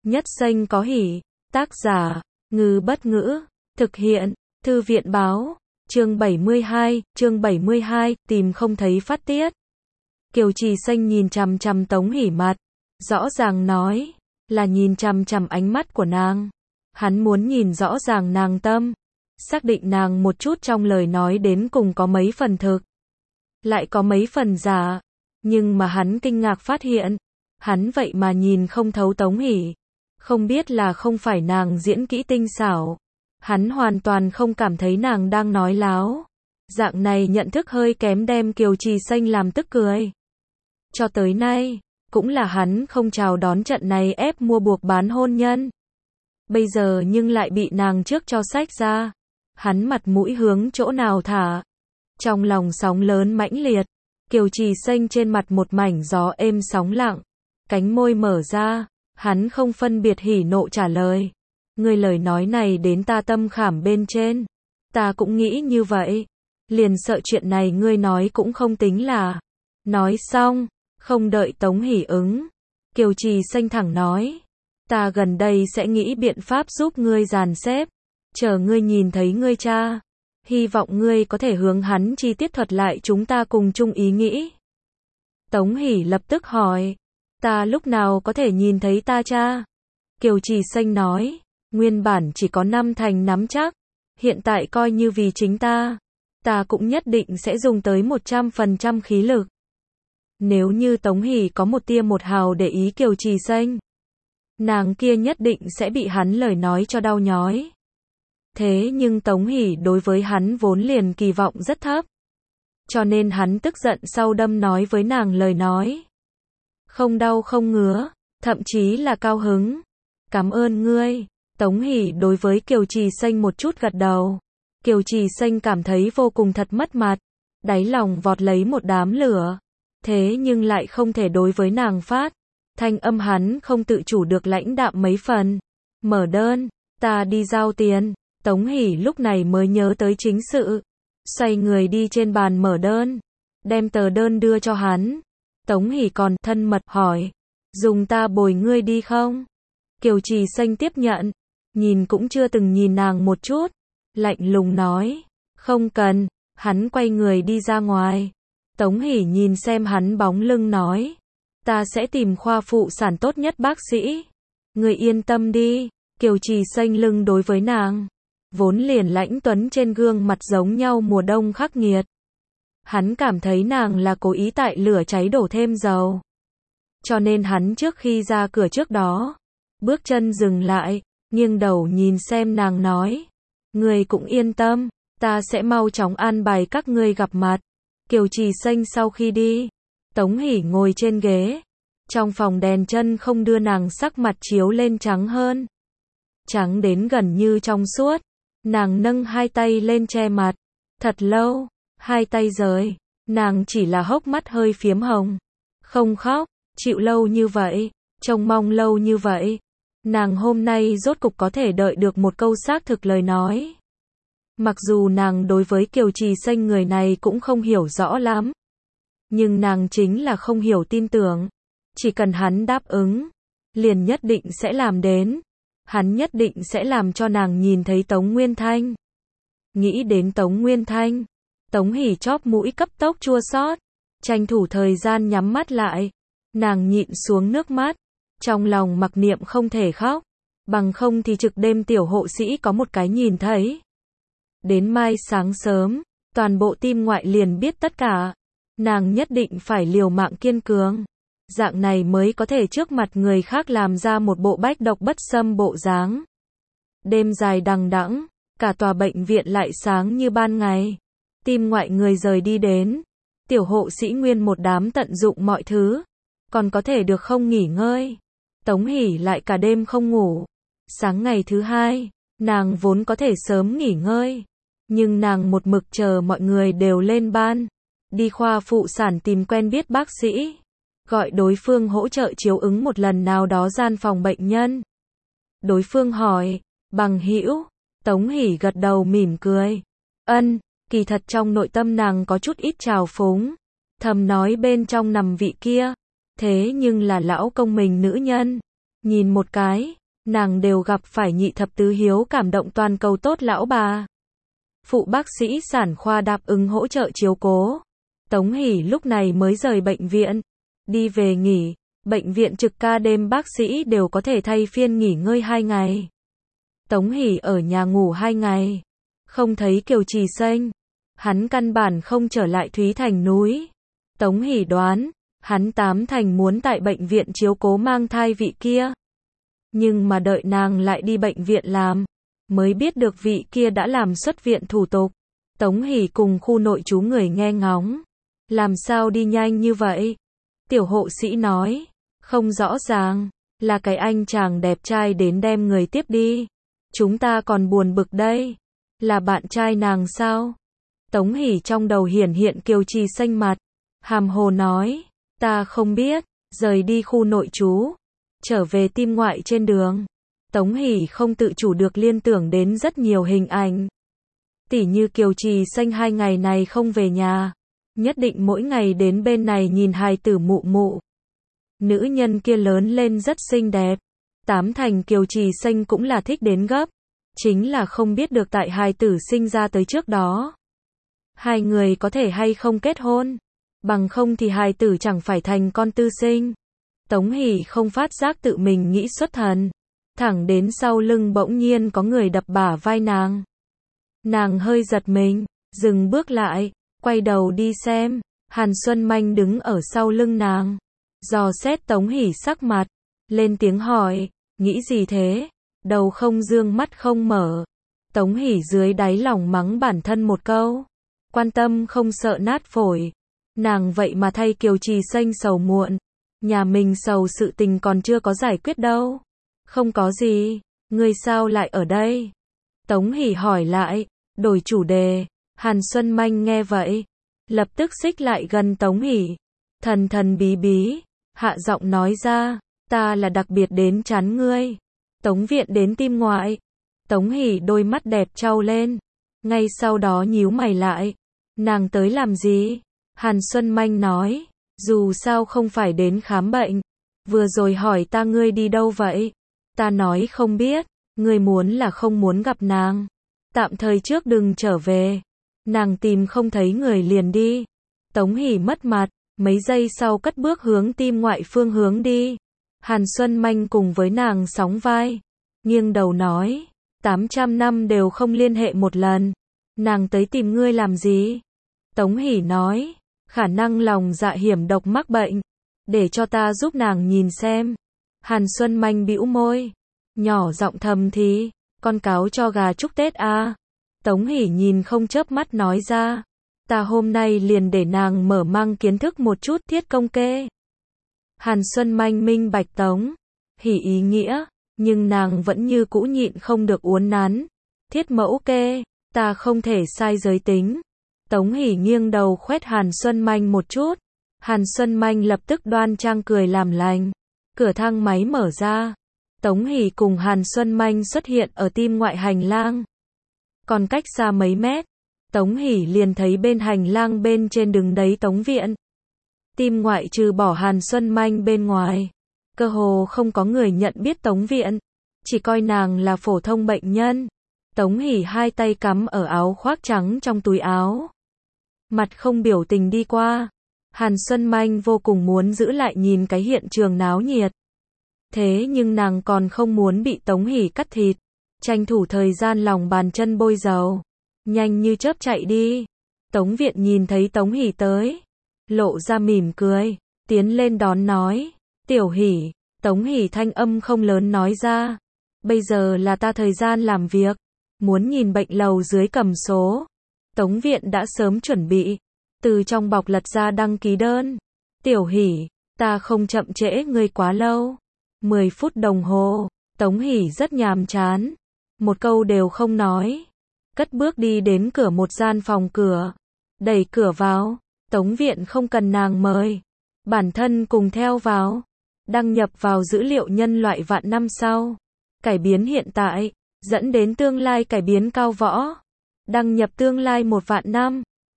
Nhất xanh có hỉ. Tác giả, Ngư Bất Ngữ. Thực hiện, Thư viện Báo. Chương 72, tìm không thấy phát tiết. Kiều Trì Xanh nhìn chằm chằm Tống Hỷ mặt. Rõ ràng nói, là nhìn chằm chằm ánh mắt của nàng. Hắn muốn nhìn rõ ràng nàng tâm. Xác định nàng một chút trong lời nói đến cùng có mấy phần thực. Lại có mấy phần giả. Nhưng mà hắn kinh ngạc phát hiện. Hắn vậy mà nhìn không thấu Tống Hỷ. Không biết là không phải nàng diễn kỹ tinh xảo. Hắn hoàn toàn không cảm thấy nàng đang nói láo. Dạng này nhận thức hơi kém đem Kiều Trì Xanh làm tức cười. Cho tới nay, cũng là hắn không chào đón trận này ép mua buộc bán hôn nhân. Bây giờ nhưng lại bị nàng trước cho xách ra. Hắn mặt mũi hướng chỗ nào thả. Trong lòng sóng lớn mãnh liệt. Kiều Trì Xanh trên mặt một mảnh gió êm sóng lặng. Cánh môi mở ra. Hắn không phân biệt hỉ nộ trả lời. Ngươi lời nói này đến ta tâm khảm bên trên. Ta cũng nghĩ như vậy. Liền sợ chuyện này ngươi nói cũng không tính là. Nói xong, không đợi Tống Hỷ ứng. Kiều Trì Xanh thẳng nói. Ta gần đây sẽ nghĩ biện pháp giúp ngươi dàn xếp. Chờ ngươi nhìn thấy ngươi cha. Hy vọng ngươi có thể hướng hắn chi tiết thuật lại chúng ta cùng chung ý nghĩ. Tống Hỷ lập tức hỏi. Ta lúc nào có thể nhìn thấy ta cha? Kiều Trì Xanh nói. Nguyên bản chỉ có 5 thành nắm chắc. Hiện tại coi như vì chính ta. Ta cũng nhất định sẽ dùng tới 100% khí lực. Nếu như Tống Hỷ có một tia một hào để ý Kiều Trì Xanh. Nàng kia nhất định sẽ bị hắn lời nói cho đau nhói. Thế nhưng Tống Hỷ đối với hắn vốn liền kỳ vọng rất thấp. Cho nên hắn tức giận sau đâm nói với nàng lời nói. Không đau không ngứa, thậm chí là cao hứng. Cảm ơn ngươi. Tống Hỷ đối với Kiều Trì Xanh một chút gật đầu. Kiều Trì Xanh cảm thấy vô cùng thật mất mặt. Đáy lòng vọt lấy một đám lửa. Thế nhưng lại không thể đối với nàng phát. Thanh âm hắn không tự chủ được lãnh đạm mấy phần. Mở đơn, ta đi giao tiền. Tống Hỷ lúc này mới nhớ tới chính sự. Xoay người đi trên bàn mở đơn. Đem tờ đơn đưa cho hắn. Tống Hỷ còn thân mật hỏi. Dùng ta bồi ngươi đi không? Kiều Trì Xanh tiếp nhận. Nhìn cũng chưa từng nhìn nàng một chút. Lạnh lùng nói. Không cần. Hắn quay người đi ra ngoài. Tống Hỷ nhìn xem hắn bóng lưng nói. Ta sẽ tìm khoa phụ sản tốt nhất bác sĩ. Ngươi yên tâm đi. Kiều Trì Xanh lưng đối với nàng. Vốn liền lãnh tuấn trên gương mặt giống nhau mùa đông khắc nghiệt. Hắn cảm thấy nàng là cố ý tại lửa cháy đổ thêm dầu. Cho nên hắn trước khi ra cửa trước đó. Bước chân dừng lại. Nghiêng đầu nhìn xem nàng nói. Ngươi cũng yên tâm. Ta sẽ mau chóng an bài các ngươi gặp mặt. Kiều Trì Xanh sau khi đi. Tống Hỷ ngồi trên ghế. Trong phòng đèn chân không đưa nàng sắc mặt chiếu lên trắng hơn. Trắng đến gần như trong suốt. Nàng nâng hai tay lên che mặt. Thật lâu. Hai tay rời. Nàng chỉ là hốc mắt hơi phiếm hồng. Không khóc. Chịu lâu như vậy. Trông mong lâu như vậy. Nàng hôm nay rốt cục có thể đợi được một câu xác thực lời nói. Mặc dù nàng đối với Kiều Trì Xanh người này cũng không hiểu rõ lắm. Nhưng nàng chính là không hiểu tin tưởng. Chỉ cần hắn đáp ứng. Liền nhất định sẽ làm đến. Hắn nhất định sẽ làm cho nàng nhìn thấy Tống Nguyên Thanh. Nghĩ đến Tống Nguyên Thanh. Tống Hỷ chóp mũi cấp tốc chua xót. Tranh thủ thời gian nhắm mắt lại. Nàng nhịn xuống nước mắt. Trong lòng mặc niệm không thể khóc. Bằng không thì trực đêm tiểu hộ sĩ có một cái nhìn thấy. Đến mai sáng sớm. Toàn bộ tim ngoại liền biết tất cả. Nàng nhất định phải liều mạng kiên cường. Dạng này mới có thể trước mặt người khác làm ra một bộ bách độc bất xâm bộ dáng. Đêm dài đằng đẵng. Cả tòa bệnh viện lại sáng như ban ngày. Tim ngoại người rời đi đến. Tiểu hộ sĩ nguyên một đám tận dụng mọi thứ. Còn có thể được không nghỉ ngơi. Tống Hỷ lại cả đêm không ngủ. Sáng ngày thứ hai. Nàng vốn có thể sớm nghỉ ngơi. Nhưng nàng một mực chờ mọi người đều lên ban. Đi khoa phụ sản tìm quen biết bác sĩ. Gọi đối phương hỗ trợ chiếu ứng một lần nào đó gian phòng bệnh nhân. Đối phương hỏi. Bằng hữu. Tống Hỷ gật đầu mỉm cười. Ân. Kỳ thật trong nội tâm nàng có chút ít trào phúng. Thầm nói bên trong nằm vị kia. Thế nhưng là lão công mình nữ nhân. Nhìn một cái, nàng đều gặp phải nhị thập tứ hiếu cảm động toàn cầu tốt lão bà. Phụ bác sĩ sản khoa đáp ứng hỗ trợ chiếu cố. Tống Hỷ lúc này mới rời bệnh viện, đi về nghỉ. Bệnh viện trực ca đêm bác sĩ đều có thể thay phiên nghỉ ngơi 2 ngày. Tống Hỷ ở nhà ngủ 2 ngày, không thấy Kiều Trì Xanh, hắn căn bản không trở lại Thúy Thành núi. Tống Hỷ đoán, hắn 8 thành muốn tại bệnh viện chiếu cố mang thai vị kia. Nhưng mà đợi nàng lại đi bệnh viện làm, mới biết được vị kia đã làm xuất viện thủ tục. Tống Hỷ cùng khu nội trú người nghe ngóng. Làm sao đi nhanh như vậy? Tiểu hộ sĩ nói, không rõ ràng, là cái anh chàng đẹp trai đến đem người tiếp đi. Chúng ta còn buồn bực đây. Là bạn trai nàng sao? Tống Hỷ trong đầu hiển hiện Kiều Trì Xanh mặt. Hàm hồ nói, ta không biết. Rời đi khu nội trú, trở về tim ngoại trên đường. Tống Hỷ không tự chủ được liên tưởng đến rất nhiều hình ảnh. Tỉ như Kiều Trì Xanh 2 ngày này không về nhà, nhất định mỗi ngày đến bên này nhìn hài tử mụ mụ. Nữ nhân kia lớn lên rất xinh đẹp. 8 thành Kiều Trì Xanh cũng là thích đến gấp. Chính là không biết được tại hài tử sinh ra tới trước đó, hai người có thể hay không kết hôn. Bằng không thì hài tử chẳng phải thành con tư sinh. Tống Hỷ không phát giác tự mình nghĩ xuất thần. Thẳng đến sau lưng bỗng nhiên có người đập bả vai nàng. Nàng hơi giật mình, dừng bước lại, quay đầu đi xem. Hàn Xuân Manh đứng ở sau lưng nàng, dò xét Tống Hỷ sắc mặt, lên tiếng hỏi, nghĩ gì thế? Đầu không dương mắt không mở. Tống Hỷ dưới đáy lòng mắng bản thân một câu, quan tâm không sợ nát phổi. Nàng vậy mà thay Kiều Trì Xanh sầu muộn. Nhà mình sầu sự tình còn chưa có giải quyết đâu. Không có gì, ngươi sao lại ở đây? Tống Hỷ hỏi lại, đổi chủ đề. Hàn Xuân Manh nghe vậy, lập tức xích lại gần Tống Hỷ, thần thần bí bí, hạ giọng nói ra, ta là đặc biệt đến chán ngươi. Tống viện đến tim ngoại. Tống Hỷ đôi mắt đẹp trao lên, ngay sau đó nhíu mày lại. Nàng tới làm gì? Hàn Xuân Manh nói, dù sao không phải đến khám bệnh. Vừa rồi hỏi ta ngươi đi đâu vậy? Ta nói không biết, ngươi muốn là không muốn gặp nàng. Tạm thời trước đừng trở về. Nàng tìm không thấy người liền đi. Tống Hỷ mất mặt, mấy giây sau cất bước hướng tim ngoại phương hướng đi. Hàn Xuân Manh cùng với nàng sóng vai, nghiêng đầu nói, 800 năm đều không liên hệ một lần. Nàng tới tìm ngươi làm gì? Tống Hỷ nói, khả năng lòng dạ hiểm độc mắc bệnh, để cho ta giúp nàng nhìn xem. Hàn Xuân Manh bĩu môi, nhỏ giọng thầm thì, con cáo cho gà chúc Tết à. Tống Hỷ nhìn không chớp mắt nói ra, ta hôm nay liền để nàng mở mang kiến thức một chút thiết công kê. Hàn Xuân Manh minh bạch Tống Hỷ ý nghĩa, nhưng nàng vẫn như cũ nhịn không được uốn nắn. Thiết mẫu kê, ta không thể sai giới tính. Tống Hỷ nghiêng đầu khoét Hàn Xuân Manh một chút. Hàn Xuân Manh lập tức đoan trang cười làm lành. Cửa thang máy mở ra. Tống Hỷ cùng Hàn Xuân Manh xuất hiện ở tim ngoại hành lang. Còn cách xa mấy mét, Tống Hỷ liền thấy bên hành lang bên trên đứng đấy Tống viện. Tim ngoại trừ bỏ Hàn Xuân Manh bên ngoài, cơ hồ không có người nhận biết Tống viện, chỉ coi nàng là phổ thông bệnh nhân. Tống Hỷ hai tay cắm ở áo khoác trắng trong túi áo, mặt không biểu tình đi qua. Hàn Xuân Manh vô cùng muốn giữ lại nhìn cái hiện trường náo nhiệt. Thế nhưng nàng còn không muốn bị Tống Hỷ cắt thịt, tranh thủ thời gian lòng bàn chân bôi dầu, nhanh như chớp chạy đi. Tống viện nhìn thấy Tống Hỷ tới, lộ ra mỉm cười, tiến lên đón nói, Tiểu Hỷ. Tống Hỷ thanh âm không lớn nói ra, bây giờ là ta thời gian làm việc, muốn nhìn bệnh lầu dưới cầm số. Tống viện đã sớm chuẩn bị, từ trong bọc lật ra đăng ký đơn. Tiểu Hỷ, ta không chậm trễ ngươi quá lâu. 10 phút đồng hồ. Tống Hỷ rất nhàm chán, một câu đều không nói, cất bước đi đến cửa một gian phòng cửa, đẩy cửa vào. Tống viện không cần nàng mời, bản thân cùng theo vào, đăng nhập vào dữ liệu nhân loại vạn năm sau, cải biến hiện tại, dẫn đến tương lai cải biến cao võ, đăng nhập tương lai 1 vạn năm.